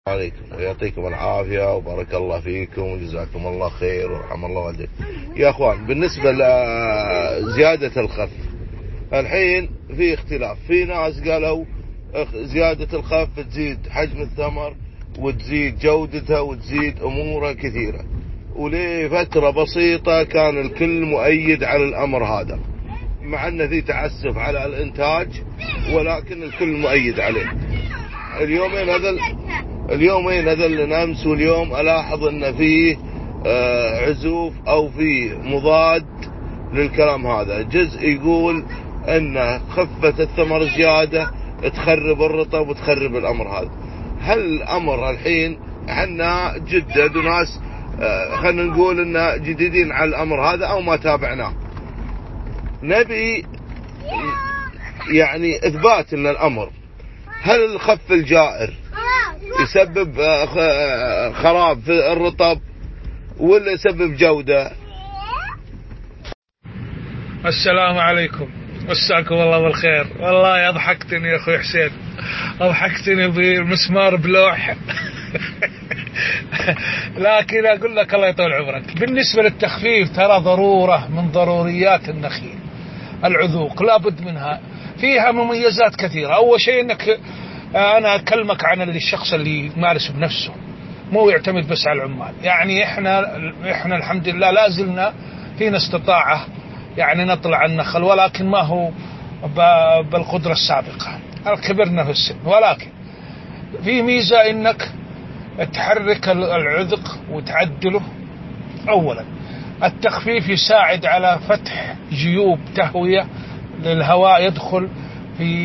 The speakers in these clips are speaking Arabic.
عليكم ويعطيكم العافية وبارك الله فيكم وجزاكم الله خير ورحم الله والديكم. يا أخوان، بالنسبة لزيادة الخف، الحين في اختلاف. في ناس قالوا زيادة الخف تزيد حجم الثمر وتزيد جودته وتزيد أموره كثيرة، ولفترة بسيطة كان الكل مؤيد على الأمر هذا، مع أنه في تعسف على الإنتاج، ولكن الكل مؤيد عليه. اليومين هذل أمس واليوم ألاحظ أن فيه عزوف أو فيه مضاد للكلام هذا. جزء يقول أن خفة الثمر زيادة تخرب الرطب وتخرب الأمر هذا. هل الأمر الحين احنا جدد وناس خلينا نقول أن جديدين على الأمر هذا أو ما تابعناه، نبي يعني إثبات أن الأمر، هل الخف الجائر يسبب خراب في الرطب ولا يسبب جودة؟ السلام عليكم، مساكم الله بالخير. والله أضحكتني يا أخوي حسين، أضحكتني بمسمار بلوح. لكن أقول لك الله يطول عمرك، بالنسبة للتخفيف ترى ضرورة من ضروريات النخيل. العذوق لابد منها، فيها مميزات كثيرة. أول شيء أنك أنا أكلمك عن الشخص اللي يمارس بنفسه، مو يعتمد بس على العمال. يعني إحنا الحمد لله لازلنا فينا استطاعة يعني نطلع النخل، ولكن ما هو بالقدرة السابقة، كبرنا في السن. ولكن في ميزة إنك تحرك العذق وتعدله. أولا التخفيف يساعد على فتح جيوب تهوية للهواء يدخل في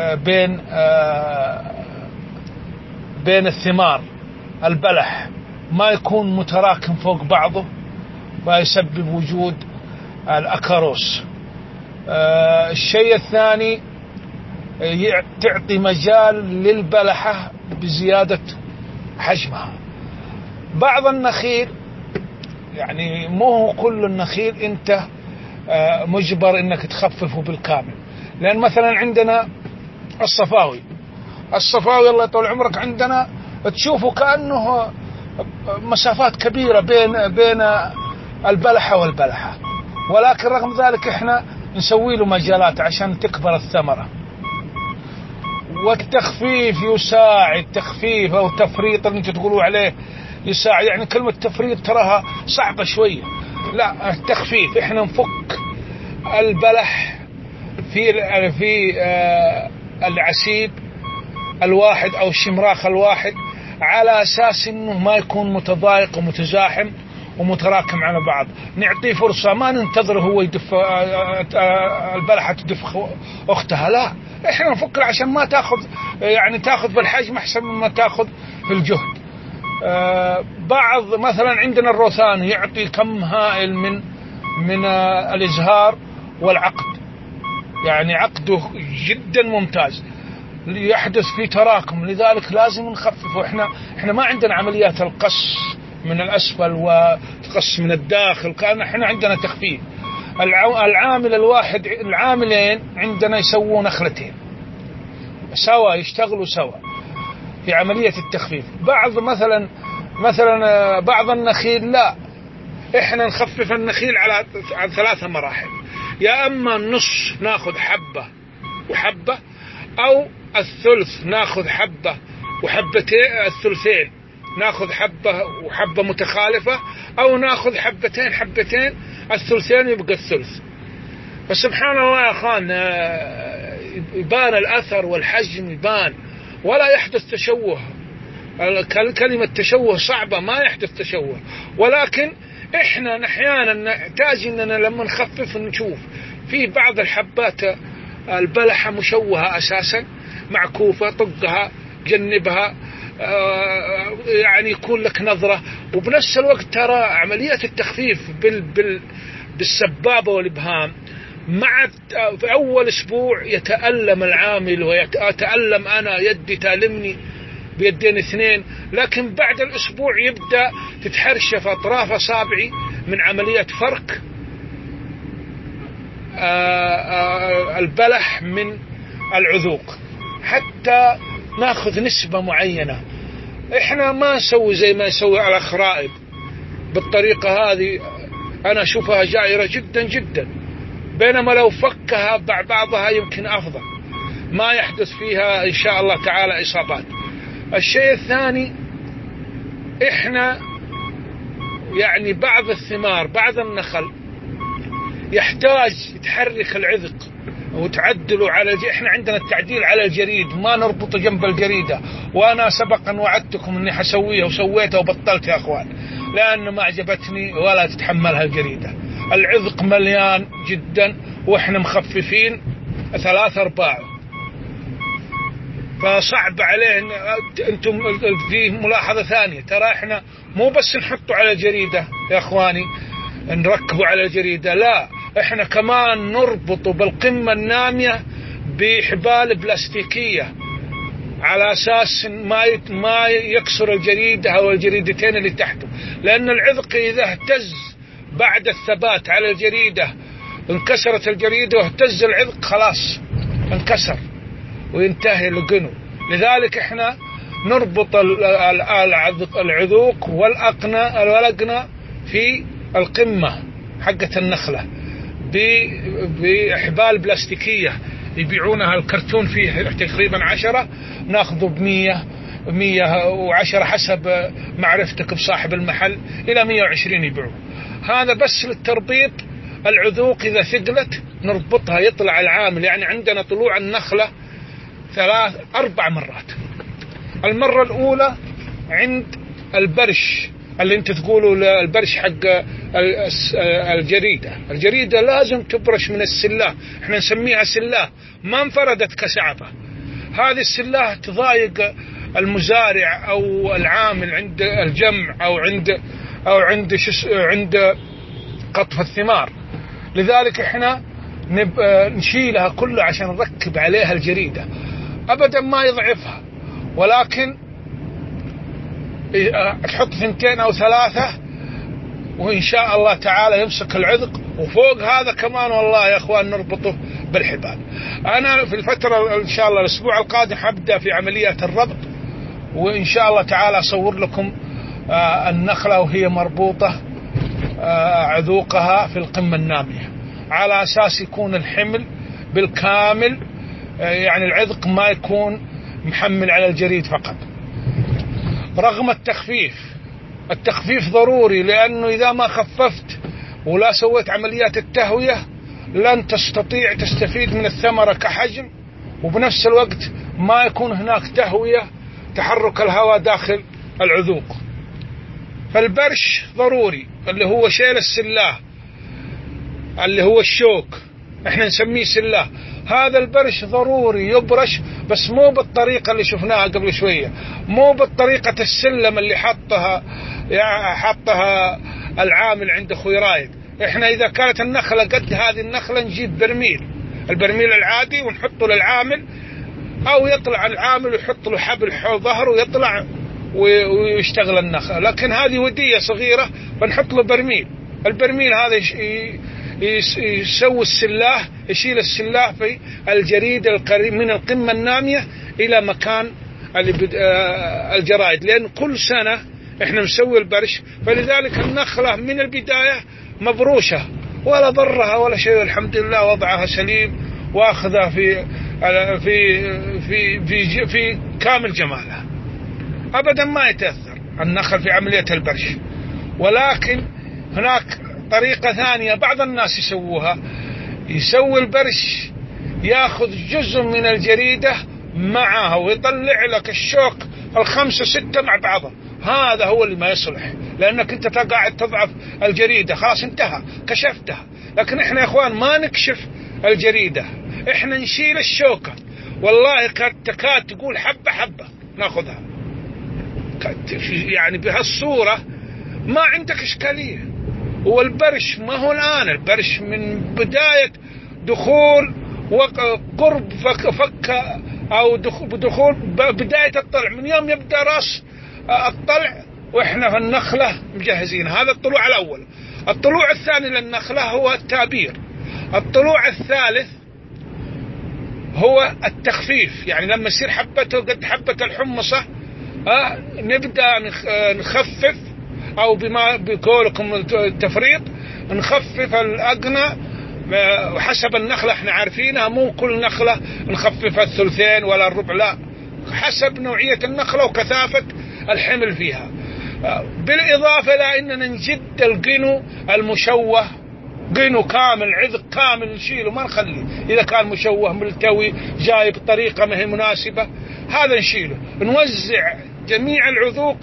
بين الثمار. البلح ما يكون متراكم فوق بعضه ويسبب وجود الأكاروس. الشيء الثاني تعطي مجال للبلحة بزيادة حجمها. بعض النخيل يعني مو كل النخيل انت مجبر انك تخففه بالكامل، لان مثلا عندنا الصفاوي الله يطول عمرك عندنا تشوفه كأنه مسافات كبيرة بين البلحة والبلحة، ولكن رغم ذلك احنا نسوي له مجالات عشان تكبر الثمرة. والتخفيف يساعد، تخفيف او تفريط اللي انتم تقولوا عليه يساعد. يعني كلمة تفريط تراها صعبة شوية، لا التخفيف احنا نفك البلح في العسيب الواحد او الشمراخ الواحد، على اساس انه ما يكون متضايق ومتزاحم ومتراكم على بعض. نعطيه فرصة، ما ننتظر هو يدف البلحة تدف اختها، لا احنا نفكر عشان ما تاخذ بالحجم احسن مما تاخذ في الجهد. بعض مثلا عندنا الروثان يعطي كم هائل من الازهار والعقد، يعني عقده جدا ممتاز، يحدث في تراكم، لذلك لازم نخففه. احنا ما عندنا عمليات القص من الأسفل وتقص من الداخل، كان احنا عندنا تخفيف. العامل الواحد، العاملين عندنا يسوون نخلتين سوا، يشتغلوا سوا في عملية التخفيف. مثلا بعض النخيل لا، احنا نخفف النخيل على 3 مراحل. يا اما النص ناخذ حبة وحبة، او الثلث ناخذ حبة وحبتين، الثلثين ناخذ حبة وحبة متخالفة، او ناخذ حبتين الثلثين يبقى الثلث. فسبحان الله يا اخوان يبان الاثر والحجم يبان، ولا يحدث تشوه. كلمة تشوه صعبة، ما يحدث تشوه، ولكن احنا احيانا نحتاج اننا لما نخفف نشوف في بعض الحبات البلحة مشوهة اساسا، معكوفة، طقها جنبها، يعني يكون لك نظرة. وبنفس الوقت ترى عملية التخفيف بالسبابة والإبهام، في أول أسبوع يتألم العامل ويتألم أنا، يدي تألمني بيدين 2، لكن بعد الأسبوع يبدأ تتحرشف أطراف أصابعي من عملية فرك البلح من العذوق، حتى ناخذ نسبة معينة. احنا ما نسوي زي ما يسوي على خرائب بالطريقة هذه، انا اشوفها جائرة جدا جدا، بينما لو فكها بعضها يمكن افضل، ما يحدث فيها ان شاء الله تعالى اصابات. الشيء الثاني، احنا يعني بعض الثمار بعض النخل يحتاج تحرك العذق وتعدلوا على احنا عندنا التعديل على الجريد، ما نربطه جنب الجريدة. وانا سبقا وعدتكم اني حسويها وسويتها وبطلت يا اخوان، لان ما عجبتني ولا تتحملها الجريدة. العذق مليان جدا واحنا مخففين 3/4، فصعب عليه. انتم في ملاحظة ثانية، ترى احنا مو بس نحطه على الجريدة يا اخواني، نركبه على الجريدة، لا، احنا كمان نربطه بالقمة النامية بحبال بلاستيكية على اساس ما يكسر الجريدة او الجريدتين اللي تحته، لان العذق اذا اهتز بعد الثبات على الجريدة، انكسرت الجريدة واهتز العذق خلاص انكسر وينتهي لقنه. لذلك احنا نربط العذوق والأقنة في القمة حقة النخلة بحبال بلاستيكية يبيعونها الكرتون فيه تقريبا 10، ناخذه ب110 حسب معرفتك بصاحب المحل، إلى 120 يبيعوه. هذا بس للتربيط. العذوق إذا ثقلت نربطها، يطلع العامل، يعني عندنا طلوع النخلة 4 مرات. المرة الأولى عند البرش اللي انت تقولوا البرش حق الجريدة لازم تبرش من السلاه، احنا نسميها سلاه، ما انفردت كسعفة. هذه السلاه تضايق المزارع او العامل عند الجمع او عند قطف الثمار. لذلك احنا نشيلها كلها عشان نركب عليها الجريدة، ابدا ما يضعفها، ولكن تحط 2 أو 3 وإن شاء الله تعالى يمسك العذق. وفوق هذا كمان والله يا أخوان نربطه بالحبال. أنا في الفترة إن شاء الله الأسبوع القادم حبدأ في عملية الربط، وإن شاء الله تعالى أصور لكم النخلة وهي مربوطة عذوقها في القمة النامية، على أساس يكون الحمل بالكامل، يعني العذق ما يكون محمل على الجريد فقط. رغم التخفيف ضروري، لأنه إذا ما خففت ولا سويت عمليات التهوية لن تستطيع تستفيد من الثمرة كحجم، وبنفس الوقت ما يكون هناك تهوية تحرك الهواء داخل العذوق. فالبرش ضروري، اللي هو شيل السلاه، اللي هو الشوك احنا نسميه سلاه. هذا البرش ضروري يبرش، بس مو بالطريقة اللي شفناها قبل شوية، مو بالطريقة السلم اللي حطها العامل عند أخوي رايد. احنا إذا كانت النخلة قد هذه النخلة نجيب البرميل العادي ونحطه للعامل، أو يطلع العامل ويحط له حبل حول ظهره ويطلع ويشتغل النخلة. لكن هذه ودية صغيرة فنحط له البرميل هذا يسوي السلاه، يشيل السلاه في الجريد القريب من القمة النامية إلى مكان الجرائد، لأن كل سنة احنا نسوي البرش. فلذلك النخلة من البداية مبروشة ولا ضرها ولا شيء، والحمد لله وضعها سليم واخذها في كامل جمالها، أبدا ما يتأثر النخل في عملية البرش. ولكن هناك طريقة ثانية بعض الناس يسوي البرش، ياخذ جزء من الجريدة معها ويطلع لك الشوك 5 6 مع بعضها. هذا هو اللي ما يصلح، لأنك أنت قاعد تضعف الجريدة، خلاص انتهى كشفتها. لكن احنا يا اخوان ما نكشف الجريدة، احنا نشيل الشوكة. والله تكاد تقول حبة حبة ناخذها، يعني بهالصورة ما عندك إشكالية. والبرش ما هو الآن، البرش من بداية دخول وقرب فك أو دخول بداية الطلع، من يوم يبدأ رأس الطلع وإحنا في النخلة مجهزين. هذا الطلوع الأول. الطلوع الثاني للنخلة هو التابير. الطلوع الثالث هو التخفيف، يعني لما يصير حبته قد حبة الحمصة نبدأ نخفف، أو بما بقولكم التفريط نخفف الأقنى وحسب النخلة. احنا عارفينها مو كل نخلة نخففها الثلثين ولا الربع، لا، حسب نوعية النخلة وكثافة الحمل فيها. بالإضافة إلى أننا نجد القنو المشوه، قنو كامل عذق كامل نشيله ما نخليه، إذا كان مشوه ملتوي جاي بطريقة ما هي مناسبة هذا نشيله. نوزع جميع العذوق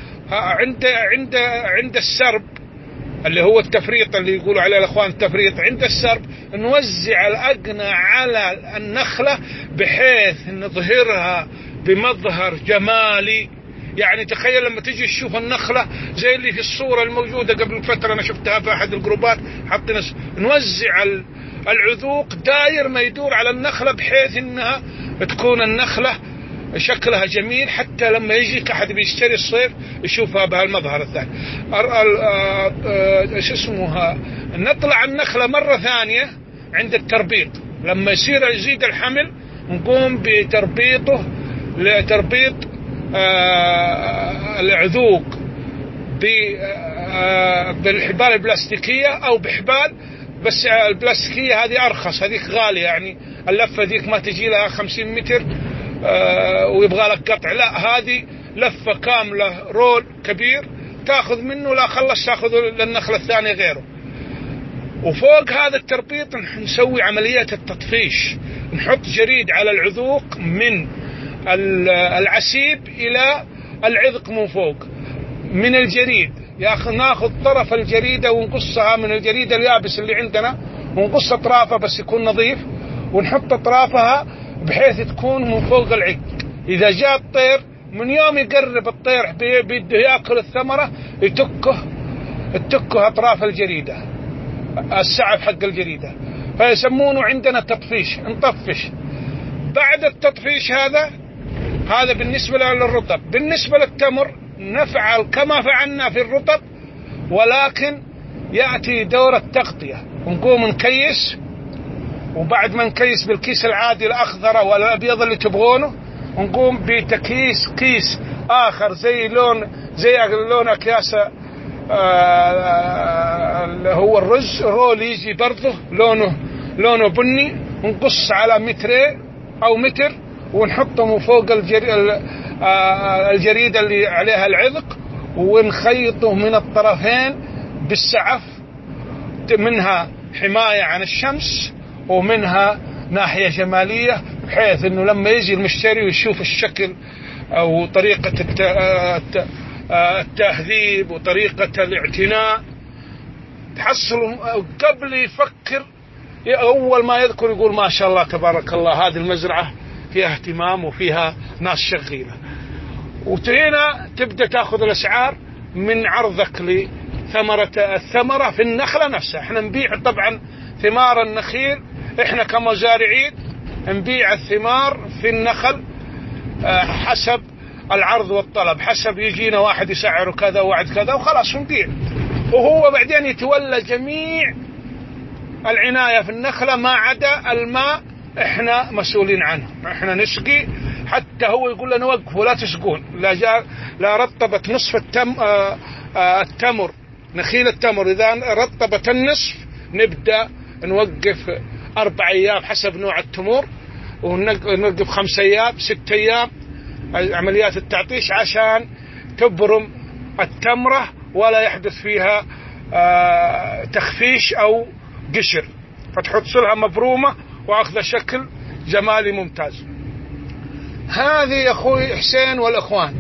عند السرب اللي هو التفريط اللي يقولوا عليه الأخوان التفريط. عند السرب نوزع الأقنى على النخلة بحيث نظهرها بمظهر جمالي. يعني تخيل لما تجي تشوف النخلة زي اللي في الصورة الموجودة قبل فترة أنا شفتها في أحد الجروبات، حطينا نوزع العذوق داير ما يدور على النخلة بحيث إنها تكون النخلة شكلها جميل، حتى لما يجي أحد بيشتري الصيف يشوفها بهالمظهر الثاني. شو اسمها، نطلع النخلة مرة ثانية عند التربيط، لما يزيد الحمل نقوم بتربيطه لتربيط العذوق بالحبال البلاستيكية أو بحبال، بس البلاستيكية هذه أرخص، هذيك غالية، يعني اللفة ذيك ما تجي لها 50 متر ويبغى لك قطع، لا هذه لفة كاملة رول كبير تاخذ منه، لا خلص تاخذ للنخلة الثانية غيره. وفوق هذا التربيط نسوي عملية التطفيش، نحط جريد على العذوق من العسيب إلى العذق من فوق. من الجريد ناخذ طرف الجريدة ونقصها من الجريد اليابس اللي عندنا، ونقص أطرافها بس يكون نظيف، ونحط أطرافها بحيث تكون من فوق العق. إذا جاء الطير من يوم يقرب الطير بده يأكل الثمرة يتكه أطراف الجريدة، السعف حق الجريدة، فيسمونه عندنا تطفيش، نطفش. بعد التطفيش هذا بالنسبة للرطب. بالنسبة للتمر نفعل كما فعلنا في الرطب، ولكن يأتي دور التغطية، ونقوم نكيس، وبعد ما نكيس بالكيس العادي الأخضر ولا الأبيض اللي تبغونه، ونقوم بتكيس كيس آخر زي لون أكياس اللي هو الرز رول، يجي برضه لونه بني، ونقص على مترين أو متر ونحطه من فوق الجريدة اللي عليها العذق، ونخيطه من الطرفين بالسعف، منها حماية عن الشمس ومنها ناحية جمالية، بحيث انه لما يجي المشتري ويشوف الشكل او طريقة التهذيب وطريقة الاعتناء، تحصل قبل يفكر اول ما يذكر يقول ما شاء الله تبارك الله هذه المزرعة فيها اهتمام وفيها ناس شغيلة. وهنا تبدأ تأخذ الأسعار من عرضك الثمرة في النخلة نفسها. احنا نبيع طبعا ثمار النخيل، احنا كمزارعين نبيع الثمار في النخل حسب العرض والطلب، حسب يجينا واحد يسعره كذا وواحد كذا وخلاص نبيع، وهو بعدين يتولى جميع العناية في النخلة ما عدا الماء احنا مسؤولين عنه، احنا نسقي، حتى هو يقول لنا وقفوا لا تسقون، لا رطبت نصف التمر نخيل التمر إذا رطبت النصف نبدأ نوقف 4 أيام حسب نوع التمور، ونوقف 5 أيام 6 أيام عمليات التعطيش عشان تبرم التمرة ولا يحدث فيها تخفيش أو قشر، فتحط لها مبرومة وأخذ شكل جمالي ممتاز. هذه أخوي حسين والأخوان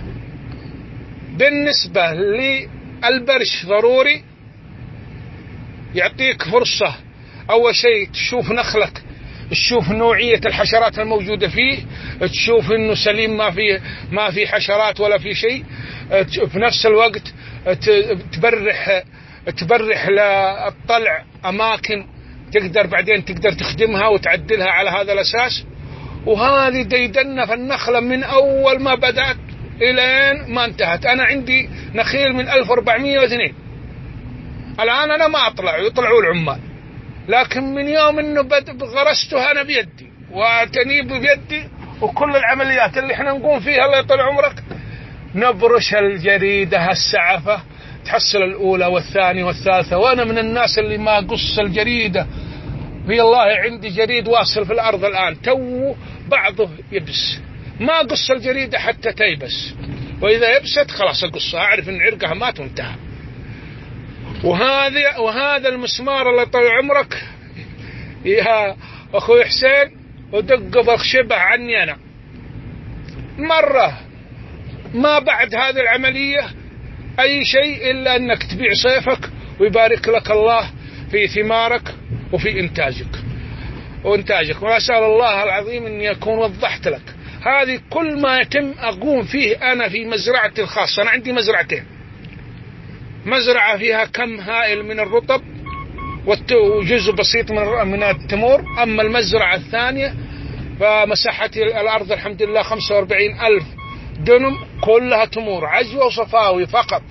بالنسبة للبرش ضروري يعطيك فرصة أول شيء تشوف نخلك، تشوف نوعية الحشرات الموجودة فيه، تشوف إنه سليم ما في حشرات ولا في شيء، في نفس الوقت تبرح للطلع أماكن بعدين تقدر تخدمها وتعدلها على هذا الأساس. وهذه ديدنا في النخلة من أول ما بدأت إلى ما انتهت. أنا عندي نخيل من 1402 الآن أنا ما أطلع، يطلعوا العمال، لكن من يوم إنه غرسته أنا بيدي وأعتني بيدي، وكل العمليات اللي إحنا نقوم فيها الله يطول عمرك نبرش الجريدة السعفة تحصل الأولى والثانية والثالثة. وأنا من الناس اللي ما قص الجريدة، في الله عندي جريد واصل في الأرض الآن تو بعضه يبس، ما قص الجريدة حتى تيبس، وإذا يبست خلاص أقصها أعرف إن عرقها مات وانتهى. وهذا المسمار الله طول عمرك يا أخوي حسين ودق بالخشبة عني أنا مرة، ما بعد هذه العملية أي شيء إلا أنك تبيع صيفك ويبارك لك الله في ثمارك وفي إنتاجك. وأسأل الله العظيم أن يكون وضحت لك هذه كل ما يتم أقوم فيه أنا في مزرعتي الخاصة. أنا عندي مزرعتين، مزرعة فيها كم هائل من الرطب وجزء بسيط من التمور، أما المزرعة الثانية فمساحة الأرض الحمد لله 45,000 دنم كلها تمور عجوة وصفاوي فقط.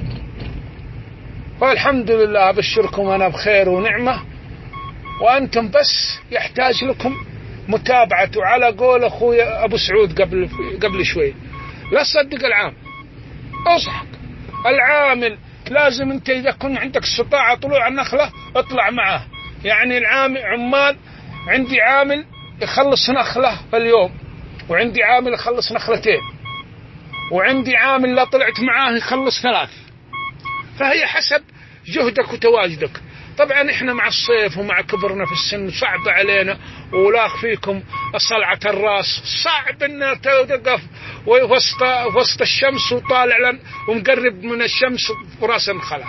والحمد لله أبشركم أنا بخير ونعمة، وأنتم بس يحتاج لكم متابعة. على قول أخوي أبو سعود قبل شوي، لا تصدق العام، أصحك العامل لازم أنت إذا كن عندك استطاعة طلوع النخلة اطلع معه. يعني عمال عندي عامل يخلص نخلة في اليوم، وعندي عامل يخلص نخلتين، وعندي عامل لا طلعت معاه يخلص 3. فهي حسب جهدك وتواجدك. طبعا احنا مع الصيف ومع كبرنا في السن صعب علينا، ولاخ فيكم صلعة الراس صعب ان توقف وسط الشمس وطالع ومقرب من الشمس وراس انخلع.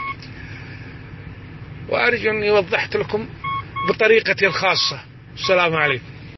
وارجو اني وضحت لكم بطريقتي الخاصة. السلام عليكم.